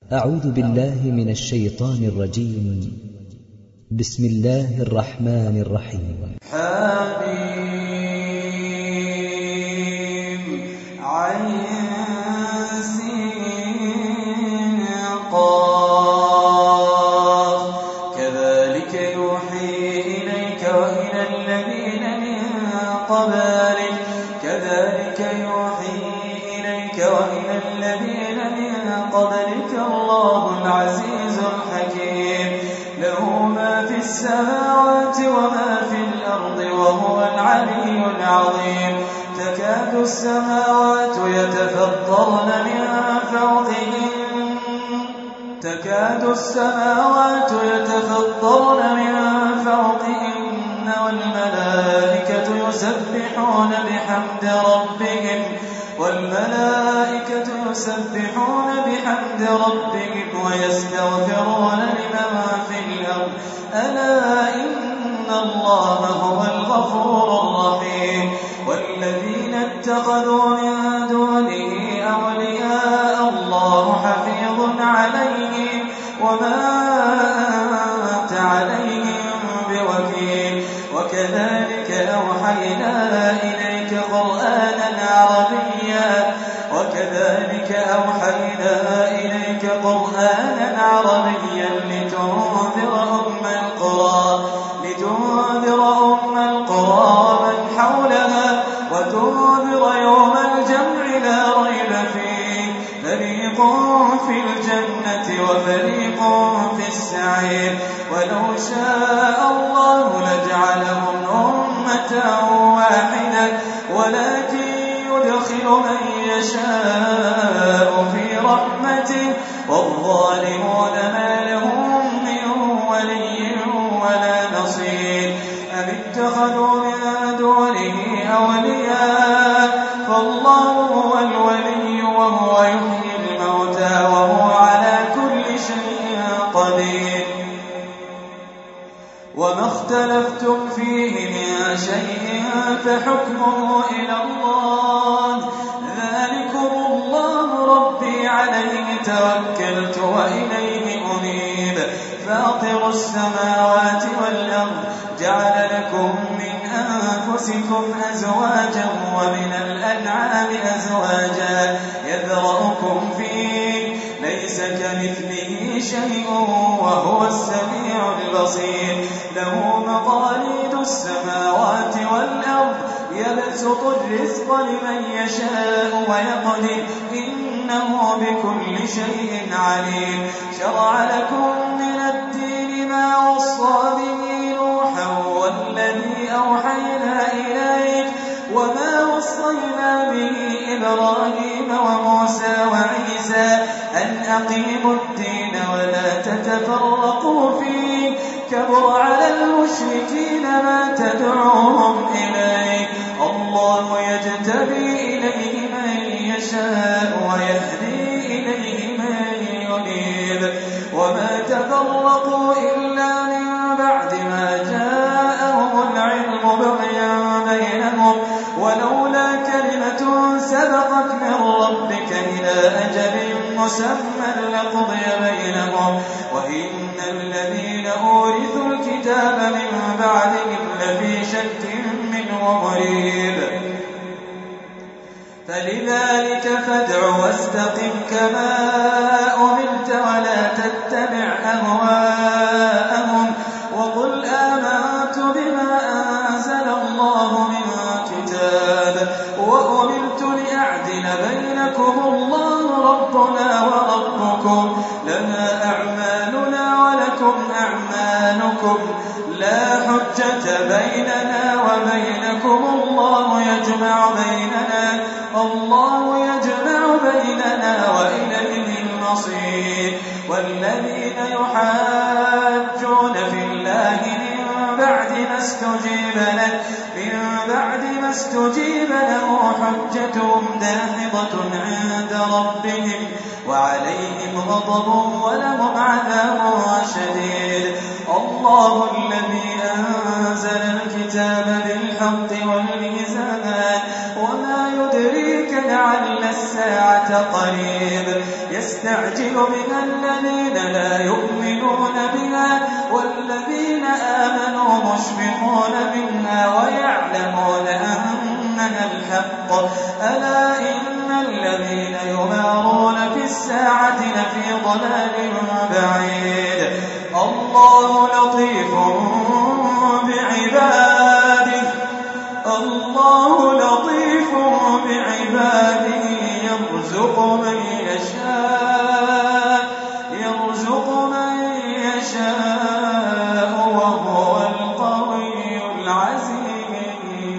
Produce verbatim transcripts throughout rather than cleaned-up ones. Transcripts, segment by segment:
أعوذ بالله من الشيطان الرجيم. بسم الله الرحمن الرحيم. حميم عين سين قاف كذلك يوحي إليك وإلى الذين من قبلك كذلك يوحي إليك وإلى الذين من قبلك الله العزيز الحكيم له ما في السماوات وما في الأرض وهو العلي العظيم تكاد السماوات يتفطرن من فوقهن تكاد السماوات يتفطرن من فوقهن والملائكة يسبحون بحمد ربهم والملائكة يسبحون بحمد ربهم ويستغفرون لمن في الأرض ألا إن الله هو الغفور الرحيم والذين اتخذوا من دونه أولياء الله حفيظ عليهم وما أنت عليهم بوكيل وكذلك أوحينا إليك قرآنا عربيا وكذلك أوحينا إليك قرآنا عربيا لتنذر أم القرى لتنذر أم القرى ومن حولها وتنذر يوم الجمع لا ريب فيه فريق في الجنة وفريق في السعير ولو شاء الله لجعلهم أمة واحدة ولكن يدخل من يشاء في رحمته والظالمون ما لهم من ولي ولا نصير أم اتخذوا من دونه أولياء فالله هو الولي وهو يحيي الموتى وهو على كل شيء قدير وما اختلفتم فيه من شيء فحكمه إلى الله ذلكم الله ربي عليه توكلت وإليه أنيب فاطر السماوات والأرض جعل لكم من أنفسكم أزواجا ومن الأنعام أزواجا يذرأكم فيه ليس كمثله شيء وهو السميع البصير له مقاليد السماوات والأرض يبسط الرزق لمن يشاء ويقدر إنه بكل شيء عليم شرع لكم من الدين ما وصى به نوحا والذي أوحينا إليك وما وصينا به إبراهيم وموسى وعيسى أن أقيموا الدين ولا تتفرقوا فيه كبر على المشركين ما تدعوهم إليه الله يجتبي إليه من يشاء ويهدي إليه من ينيب وما تفرقوا إلا من بعد ما جاءهم العلم بغيا بينهم ولولا كلمة سبقت من ربك إلى أجل مسمى لقضي بينهم وإن الذين أورثوا الكتاب من بعدهم لفي شك منه مريب فلذلك فادع واستقم كما أمرت ولا تتبع أهواءهم وقل آمنت بما أنزل الله من كتاب وأمرت لأعدل بينكم الله ربنا وربكم لنا أعمالنا ولكم أعمالكم لا حجة بيننا وبينكم الله يجمع بيننا الله يجمع بيننا وإليه المصير والذين يحاجون في الله من بعد ما استجيب له من بعد ما استجيب له حجتهم داحضة عند ربهم وعليهم غضب ولهم عذاب شديد الله الذي أنزل الكتاب بالحق والميزان وما يدريك لعل الساعة قريب يستعجل بها الذين لا يؤمنون بها والذين آمنوا مشفقون منها ويعلمون أنها الحق ألا إن الذين يمارون في الساعة لفي ضلال بعيد الله لطيف بعباده الله لطيف بعباده يرزق من يشاء يرزق من يشاء وهو القوي العزيز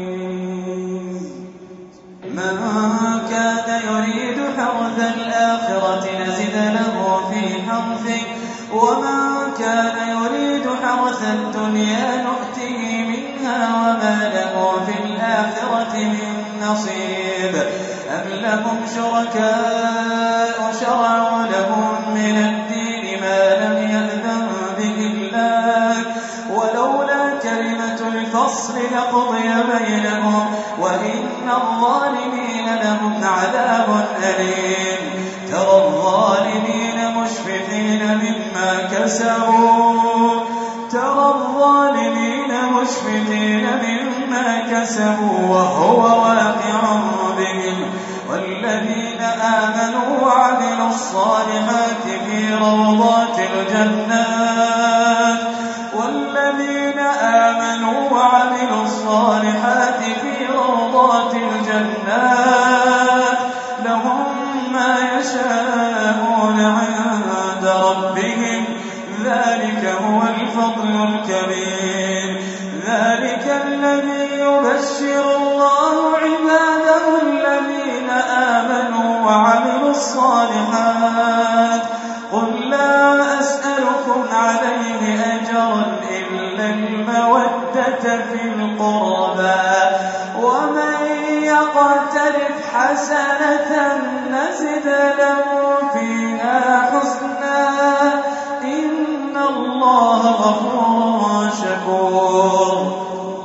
من كان يريد حرث الآخرة نزد له في حرثه ومن كان يريد حرث الدنيا نؤته منها وما له في الآخرة من نصيب أم لهم شركاء شرعوا لهم من الدين ما لم يأذن به الله ولولا كلمة الفصل لقضي بينهم وإن الظالمين لهم عذاب أليم ترى الظالمين مشفقين مما كسبوا ترى الظالمين مشفقين مما كسبوا وهو واقع بهم والذين آمنوا وعملوا الصالحات في روضات الجنات والذين آمنوا وعملوا الصالحات في روضات الجنات لهم ما يشاءون عند ربهم ذلك هو الفضل الكبير ذلك الذي يبشر الله عباده الذين آمنوا وعملوا الصالحات قل لا أسألكم عليه أجرا إلا المودة في القربى ومن يقترف حسنة نزد له فيها حسنا إن الله غفور شكور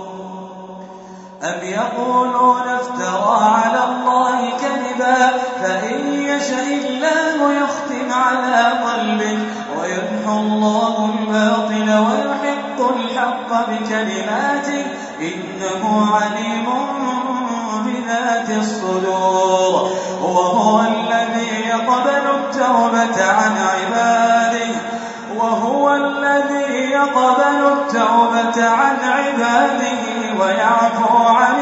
أم يقولون افترى على الله كذبا فإن يشاء الله يختم على قلبك ويمحو الله الباطل ويحق الحق بكلماته إنه عليم بذات الصدور وهو الذي يقبل التوبة عن عباده وهو الذي يقبل التوبة عن عباده ويعفو عن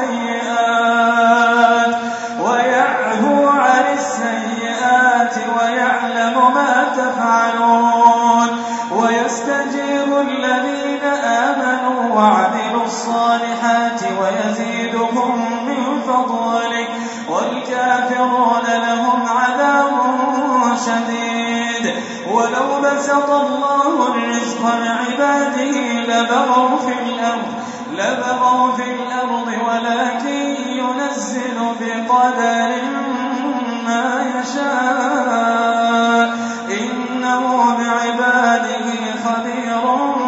السيئات ويعفو عن السيئات ويعلم ما تفعلون ويستجيب الذين آمنوا وعملوا الصالحات ويزيدهم من فضله والكافرون لهم عذاب شديد ولو بسط الله الرزق لعباده لبغوا في الأرض لبغوا في الأرض ولكن ينزل بقدر ما يشاء إنه بعباده خبير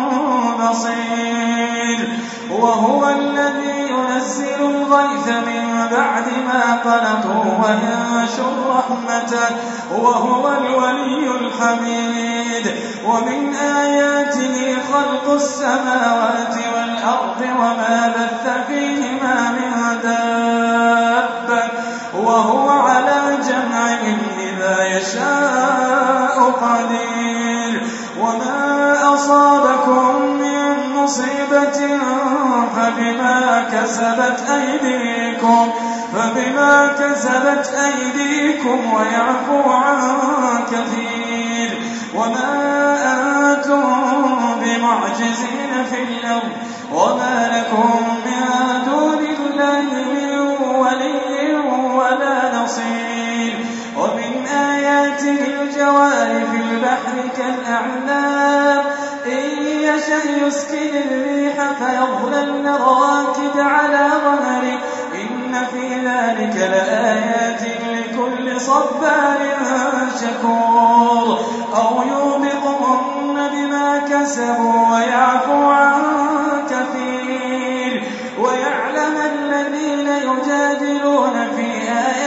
بصير وهو الذي ينزل الغيث من بعد ما قنطوا وينشر رحمته وهو الولي الحميد ومن آياته خلق السماوات والأرض وما بث فيهما من دابة وهو على جمعهم إذا يشاء قدير وما أصابكم من مصيبة فبما كسبت أيديكم فبما كسبت أيديكم ويعفو عن كثير وما أنتم بمعجزين في الأرض وما لكم من دون الله من ولي ولا نصير ومن آياته الجوار في البحر كالأعلام إن يشأ يسكن الريح فيظللن رواكد على ظهره إن في ذلك لآيات لكل صبار شكور أو يوبقهن بما كسبوا ويعفو عن كثير ويعلم الذين يجادلون في آياته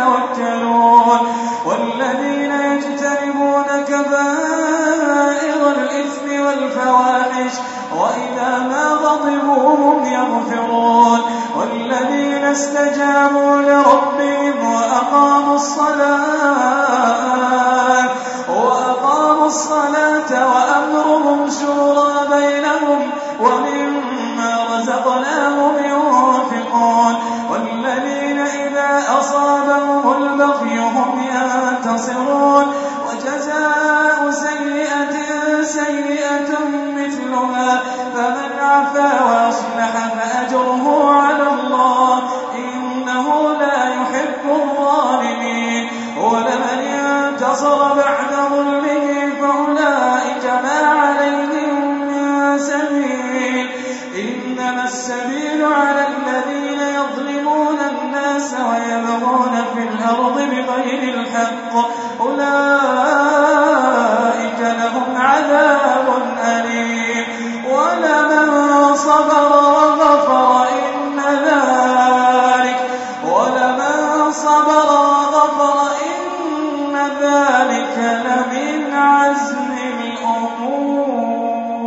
يتوكلون والذين يجتنبون كبائر الإثم والفواحش وإذا ما غضبوا هم يغفرون والذين استجابوا لربهم وأقاموا الصلاة وأقاموا الصلاة وأمرهم شورى بينهم ومما رزقناهم ينفقون والذين إذا أصابهم البغي هم ينتصرون وجزاء سيئة سيئة مثلها فمن عفا وأصلح فأجره على الله إنه لا يحب الظالمين ولمن انتصر بعد ظلمه فأولئك ما عليهم من سبيل إنما السبيل على الذين يظلمون الناس ويبغون في الأرض بغير الحق أولئك لهم عذاب أليم ولمن صبر وغفر إن ذلك ولمن صبر وغفر إن ذلك لمن عزم الأمور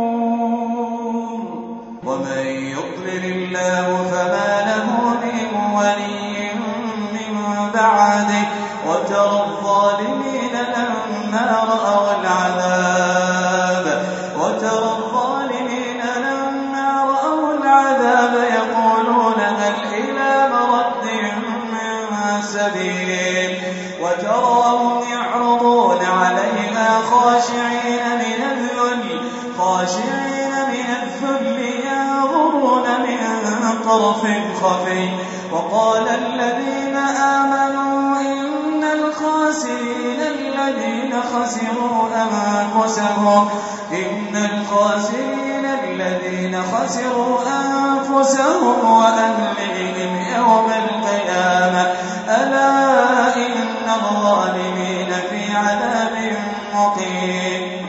ومن يضلل الله فما له من ولي من بعده وترى الظالمين لما رأوا العذاب وترى الظالمين لما رأوا العذاب يقولون هل إلى مرد من سبيل وتراهم يعرضون عليها خاشعين من الذل خاشعين من الذل ينظرون من طرف خفي وقال الذين آمنوا إن الخاسرين الذين خسروا أنفسهم إن الخاسرين الذين خسروا أنفسهم وأهليهم يوم القيامة ألا إن الظالمين في عذاب مقيم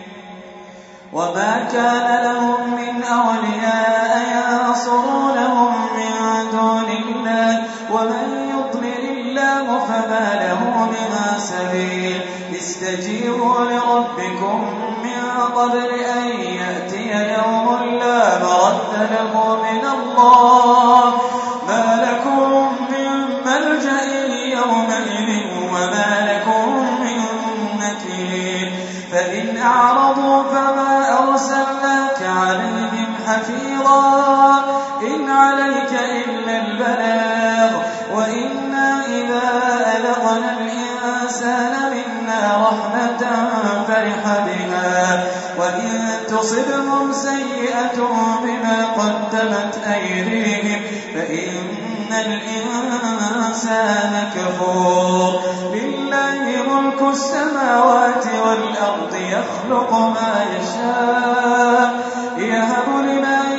وما كان لهم من أولياء ينصرونهم من دون الله ومن يضلل الله فما له من سبيل استجيبوا لربكم من قبل أن يأتي يوم لا مرد له من الله ما لكم من ملجأ يومئذ وما لكم من نكير فإن أعرضوا فما أرسلناك عليهم حفيظا إن عليك إلا البلاغ وإنا إذا أذقنا الإنسان منا رحمة فرح بها وإن تصبهم سيئة بما قدمت أيديهم فإن الإنسان كفور لله ملك السماوات والأرض يخلق ما يشاء يهب لمن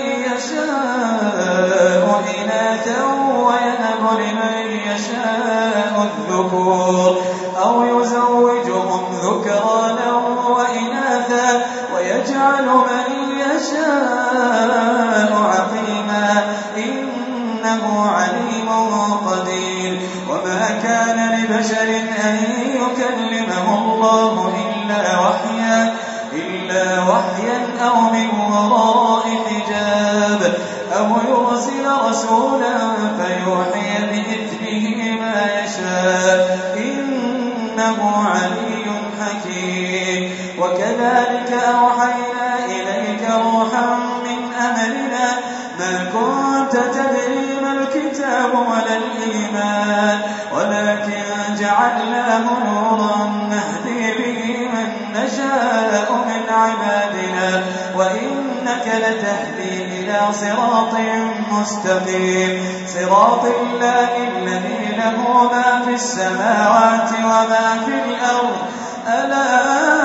يشاء إناثا ويهب لمن يشاء الذكور أو يزوجهم ذكرانا وإناثا ويجعل من يشاء عقيما إنه عليم قدير وما كان لبشر أن يكلمه الله إلا وحيا إلا وحيا أو من وراء حجاب أو يرسل رسولا فيوحي بإذنه ما يشاء إنه علي حكيم وكذلك أوحينا إليك روحا من أمرنا ما كنت تدري ما الكتاب ولا الإيمان ولكن جعلناه نورا نهدي به من نشاء من عبادنا وإنك لتهدي إلى صراط مستقيم صراط الله الذي له ما في السماوات وما في الأرض ألا